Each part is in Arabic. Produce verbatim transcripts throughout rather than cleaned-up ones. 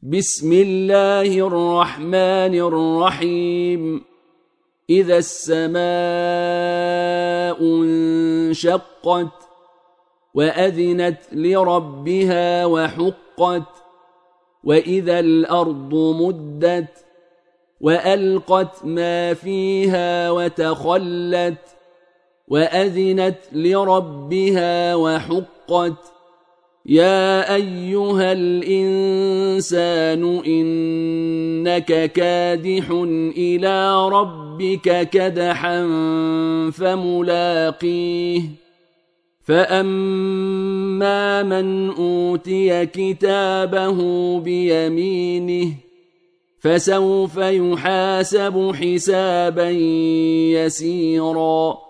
بسم الله الرحمن الرحيم إذا السماء انشقت وأذنت لربها وحقت وإذا الأرض مدت وألقت ما فيها وتخلت وأذنت لربها وحقت يا أيها الإنسان إنك كادح إلى ربك كدحا فملاقيه فأما من أوتي كتابه بيمينه فسوف يحاسب حسابا يسيرا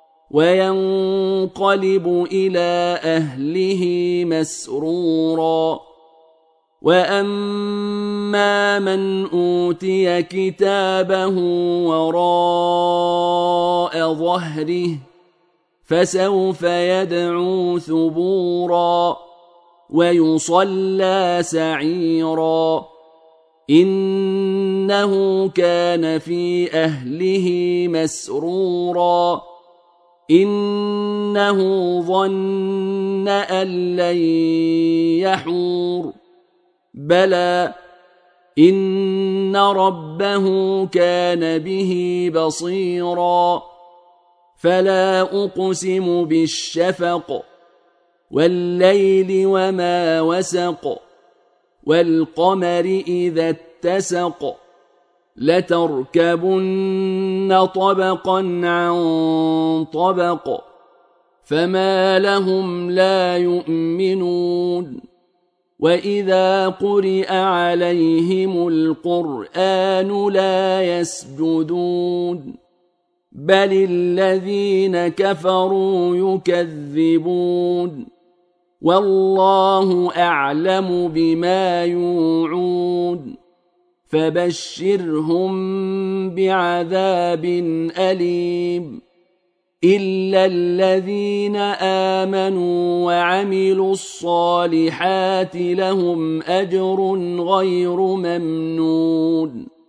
وينقلب إلى أهله مسرورا وأما من أوتي كتابه وراء ظهره فسوف يدعو ثبورا ويصلى سعيرا إنه كان في أهله مسرورا إنه ظن أن لن يحور بلى إن ربه كان به بصيرا فلا أقسم بالشفق والليل وما وسق والقمر إذا اتسق لتركبن طبقا عن طبق فما لهم لا يؤمنون وإذا قرئ عليهم القرآن لا يسجدون بل الذين كفروا يكذبون والله أعلم بما يوعون فبشرهم بعذاب أليم إلا الذين آمنوا وعملوا الصالحات لهم أجر غير ممنون